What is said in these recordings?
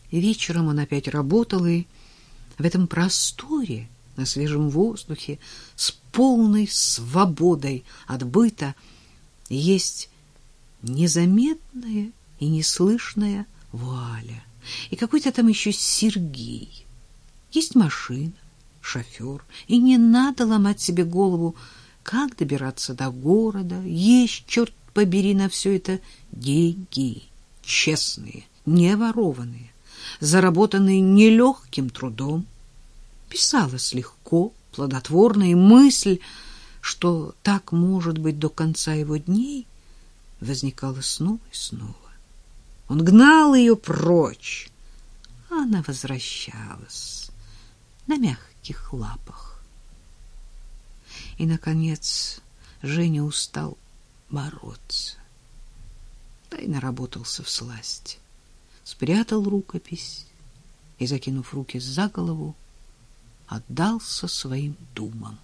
Вечером он опять работал, и в этом просторе, на свежем воздухе, с полной свободой от быта, есть незаметная и неслышная Валя, и какой-то там еще Сергей. Есть машина, шофер, и не надо ломать себе голову, как добираться до города. Есть, черт побери, на все это деньги, честные, не ворованные, заработанные нелегким трудом. Писалось легко, плодотворно, и мысль, что так может быть до конца его дней, возникала снова и снова. Он гнал ее прочь, а она возвращалась на мягких лапах. И, наконец, Женя устал бороться, да и наработался всласть. Спрятал рукопись и, закинув руки за голову, отдался своим думам.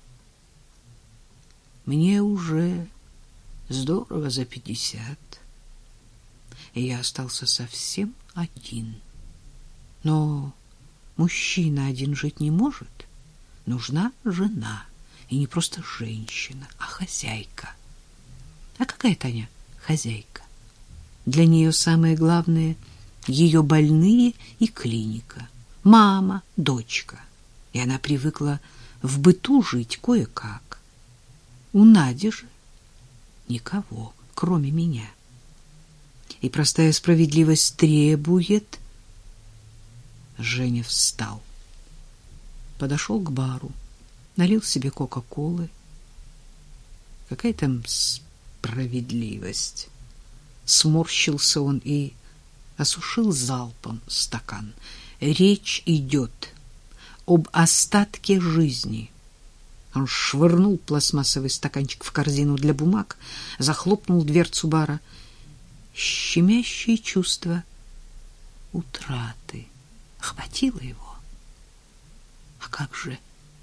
Мне уже здорово за 50, и я остался совсем один. Но мужчина один жить не может. Нужна жена, и не просто женщина, а хозяйка. А какая Таня хозяйка? Для нее самое главное — ее больные и клиника. Мама, дочка. И она привыкла в быту жить кое-как. У Нади же никого, кроме меня. И простая справедливость требует... Женя встал, подошел к бару, налил себе кока-колы. Какая там справедливость? Сморщился он и осушил залпом стакан. Речь идет об остатке жизни. Он швырнул пластмассовый стаканчик в корзину для бумаг, захлопнул дверцу бара. Щемящее чувство утраты охватило его. А как же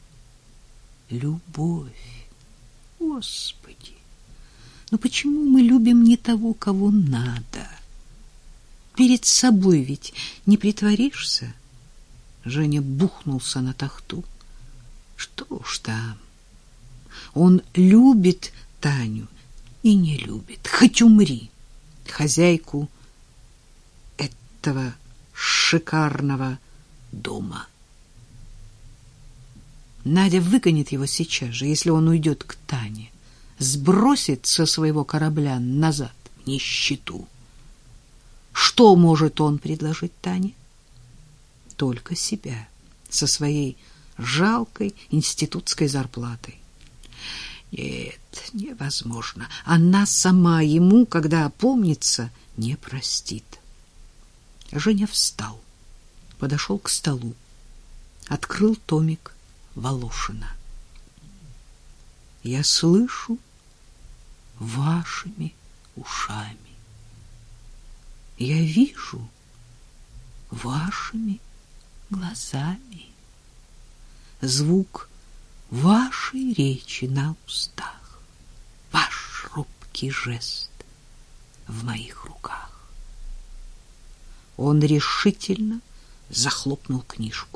любовь? Господи, ну почему мы любим не того, кого надо? Перед собой ведь не притворишься. Женя бухнулся на тахту. Что уж там. Он любит Таню и не любит. Хоть умри. Хозяйку этого шикарного дома. Надя выгонит его сейчас же, если он уйдет к Тане. Сбросит со своего корабля назад в нищету. Что может он предложить Тане? Только себя со своей жалкой институтской зарплатой. Нет, невозможно. Она сама ему, когда опомнится, не простит. Женя встал, подошел к столу, открыл томик Волошина. Я слышу вашими ушами. Я вижу вашими глазами. Звук вашей речи на устах. Ваш робкий жест в моих руках. Он решительно захлопнул книжку.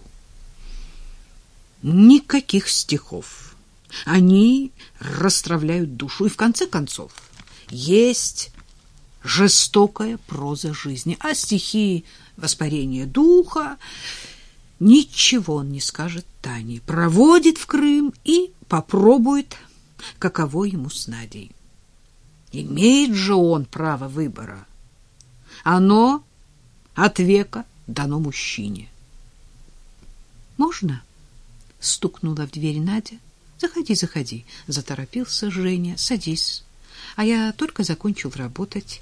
Никаких стихов. Они расстравляют душу. И в конце концов есть жестокая проза жизни, а стихи — воспарение духа. Ничего он не скажет Тане. Проводит в Крым и попробует, каково ему с Надей. Имеет же он право выбора. Оно от века дано мужчине. «Можно?» — стукнула в дверь Надя. «Заходи, заходи», — заторопился Женя. «Садись, а я только закончил работать».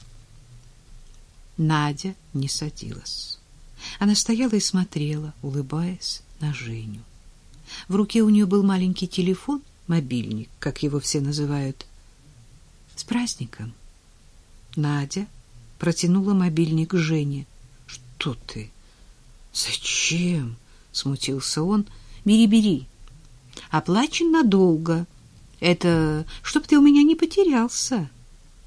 Надя не садилась. Она стояла и смотрела, улыбаясь, на Женю. В руке у нее был маленький телефон, мобильник, как его все называют. «С праздником!» Надя протянула мобильник Жене. «Что ты? Зачем?» — смутился он. «Бери, бери. Оплачен надолго. Это чтоб ты у меня не потерялся».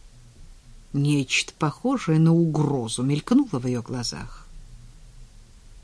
Нечто похожее на угрозу мелькнуло в ее глазах.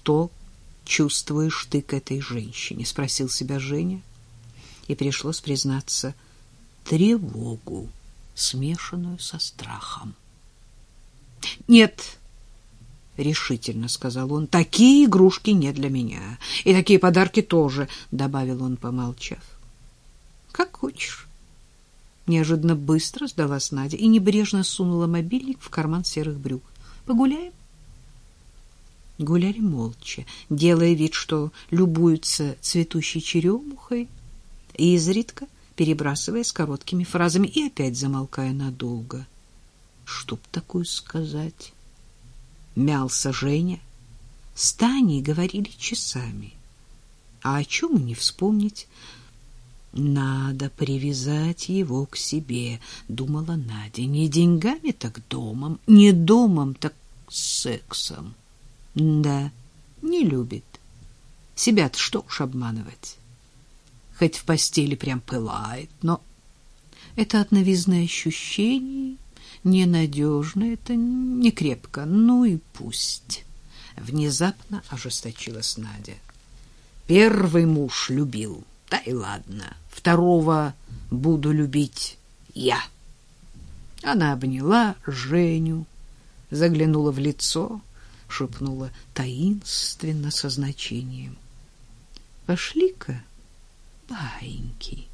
Что чувствуешь ты к этой женщине? — спросил себя Женя. И пришлось признаться: тревогу, смешанную со страхом. — Нет, — решительно сказал он, — такие игрушки не для меня. И такие подарки тоже, — добавил он, помолчав. — Как хочешь. Неожиданно быстро сдалась Надя и небрежно сунула мобильник в карман серых брюк. — Погуляем? Гуляли молча, делая вид, что любуются цветущей черемухой, и изредка перебрасываясь короткими фразами и опять замолкая надолго. Что б такое сказать? Мялся Женя. С Таней говорили часами. А о чем и не вспомнить? Надо привязать его к себе, думала Надя. Не деньгами, так домом. Не домом, так сексом. Да, не любит. Себя-то что уж обманывать. Хоть в постели прям пылает, но это от новизны ощущений, ненадежно, это не крепко. Ну и пусть. Внезапно ожесточилась Надя. Первый муж любил, да и ладно. Второго буду любить я. Она обняла Женю, заглянула в лицо, шепнула таинственно со значением: пошли-ка, баиньки.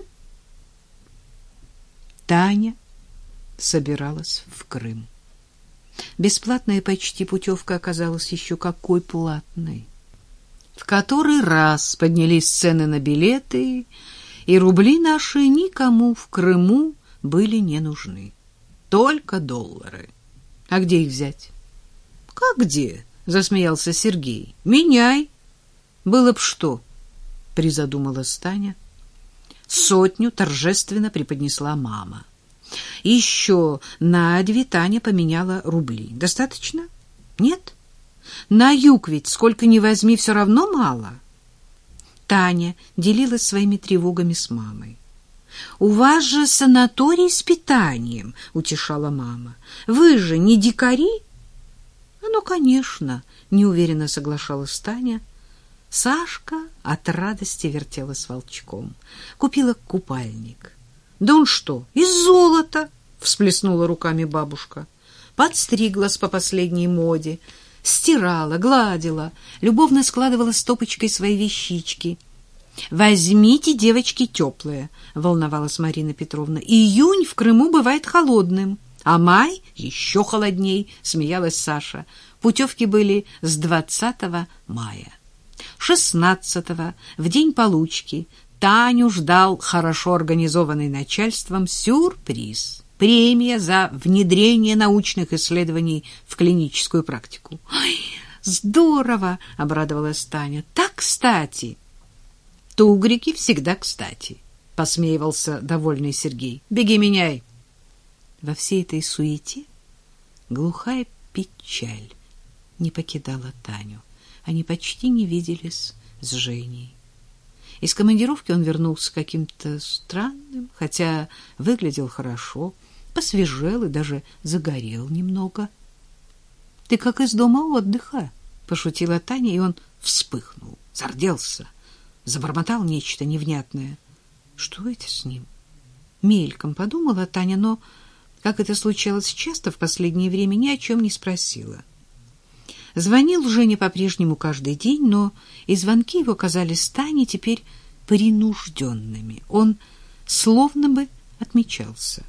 Таня собиралась в Крым. Бесплатная почти путевка оказалась еще какой платной. В который раз поднялись цены на билеты, и рубли наши никому в Крыму были не нужны. Только доллары. А где их взять? — Как где? — засмеялся Сергей. — Меняй. Было б что, — призадумалась Таня. 100 торжественно преподнесла мама. Еще на 2 Таня поменяла рубли. Достаточно? Нет? На юг ведь сколько ни возьми, все равно мало. Таня делилась своими тревогами с мамой. — У вас же санаторий с питанием, — утешала мама. — Вы же не дикари? — Ну, конечно, — неуверенно соглашалась Таня. Сашка от радости вертелась волчком. Купила купальник. — Да он что, из золота? — всплеснула руками бабушка. Подстриглась по последней моде, стирала, гладила, любовно складывала стопочкой свои вещички. — Возьмите, девочки, теплые, — волновалась Марина Петровна. — Июнь в Крыму бывает холодным, а май еще холодней, — смеялась Саша. Путевки были с 20 мая. 16-го, в день получки, Таню ждал хорошо организованный начальством сюрприз. Премия за внедрение научных исследований в клиническую практику. «Ой, здорово!» — обрадовалась Таня. «Так кстати!» «Тугрики всегда кстати!» — посмеивался довольный Сергей. «Беги, меняй!» Во всей этой суете глухая печаль не покидала Таню. Они почти не виделись с Женей. Из командировки он вернулся каким-то странным, хотя выглядел хорошо, посвежел и даже загорел немного. — Ты как из дома отдыха, — пошутила Таня, и он вспыхнул, зарделся, забормотал нечто невнятное. Что это с ним? Мельком подумала Таня, но, как это случалось часто в последнее время, ни о чем не спросила. Звонил Женя по-прежнему каждый день, но и звонки его казались Тане теперь принужденными. Он словно бы отмечался.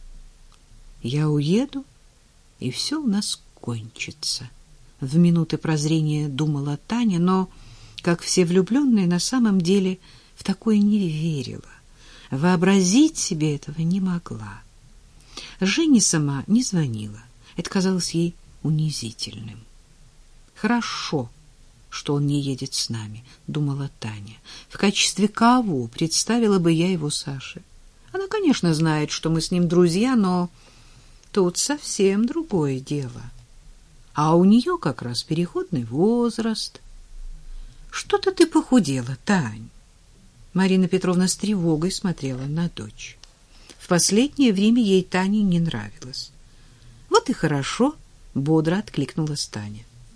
«Я уеду, и все у нас кончится», — в минуты прозрения думала Таня, но, как все влюбленные, на самом деле в такое не верила. Вообразить себе этого не могла. Женя сама не звонила. Это казалось ей унизительным. «Хорошо, что он не едет с нами», — думала Таня. «В качестве кого представила бы я его Саше? Она, конечно, знает, что мы с ним друзья, но тут совсем другое дело. А у нее как раз переходный возраст». «Что-то ты похудела, Тань». Марина Петровна с тревогой смотрела на дочь. В последнее время ей Таня не нравилась. «Вот и хорошо», — бодро откликнулась Таня.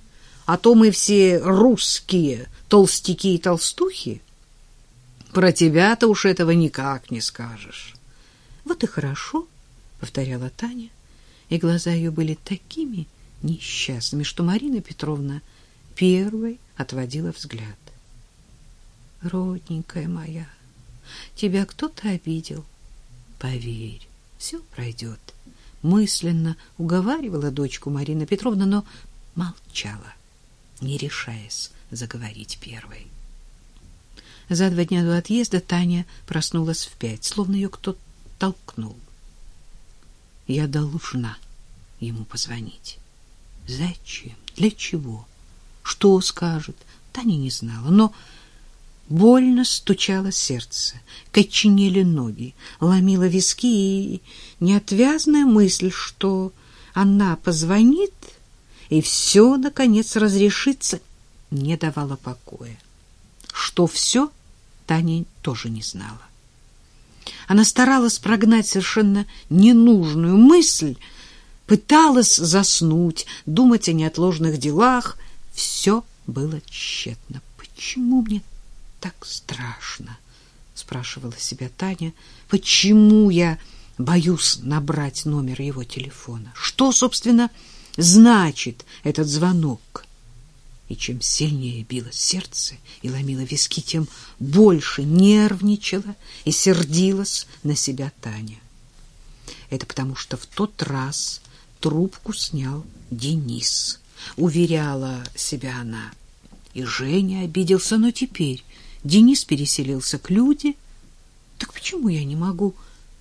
а то мы все русские толстяки и толстухи. Про тебя-то уж этого никак не скажешь. Вот и хорошо, повторяла Таня, и глаза ее были такими несчастными, что Марина Петровна первой отводила взгляд. Родненькая моя, тебя кто-то обидел. Поверь, все пройдет. Мысленно уговаривала дочку Марина Петровна, но молчала, не решаясь заговорить первой. За 2 дня до отъезда Таня проснулась в 5, словно ее кто-то толкнул. Я должна ему позвонить. Зачем? Для чего? Что скажет? Таня не знала, но больно стучало сердце, коченели ноги, ломило виски, и неотвязная мысль, что она позвонит, и все, наконец, разрешится, не давала покоя. Что все, Таня тоже не знала. Она старалась прогнать совершенно ненужную мысль, пыталась заснуть, думать о неотложных делах. Все было тщетно. Почему мне так страшно? Спрашивала себя Таня. Почему я боюсь набрать номер его телефона? Что, собственно, значит этот звонок? И чем сильнее било сердце и ломило виски, тем больше нервничала и сердилась на себя Таня. Это потому, что в тот раз трубку снял Денис, уверяла себя она. И Женя обиделся, но теперь Денис переселился к Люде. Так почему я не могу?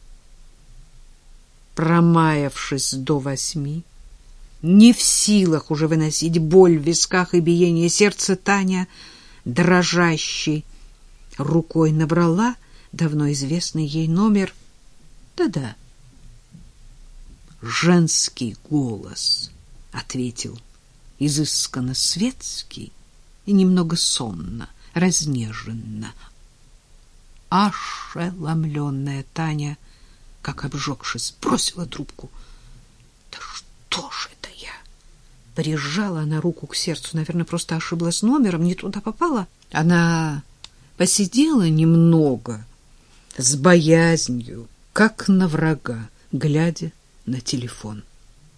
Промаявшись до 8, не в силах уже выносить боль в висках и биение сердца, Таня дрожащей рукой набрала давно известный ей номер. Да-да. Женский голос ответил, изысканно светский и немного сонно, разнеженно. Ошеломленная Таня, как обжегшись, бросила трубку. Да что ж это я? Прижала она руку к сердцу, наверное, просто ошиблась номером, не туда попала. Она посидела немного с боязнью, как на врага, глядя на телефон.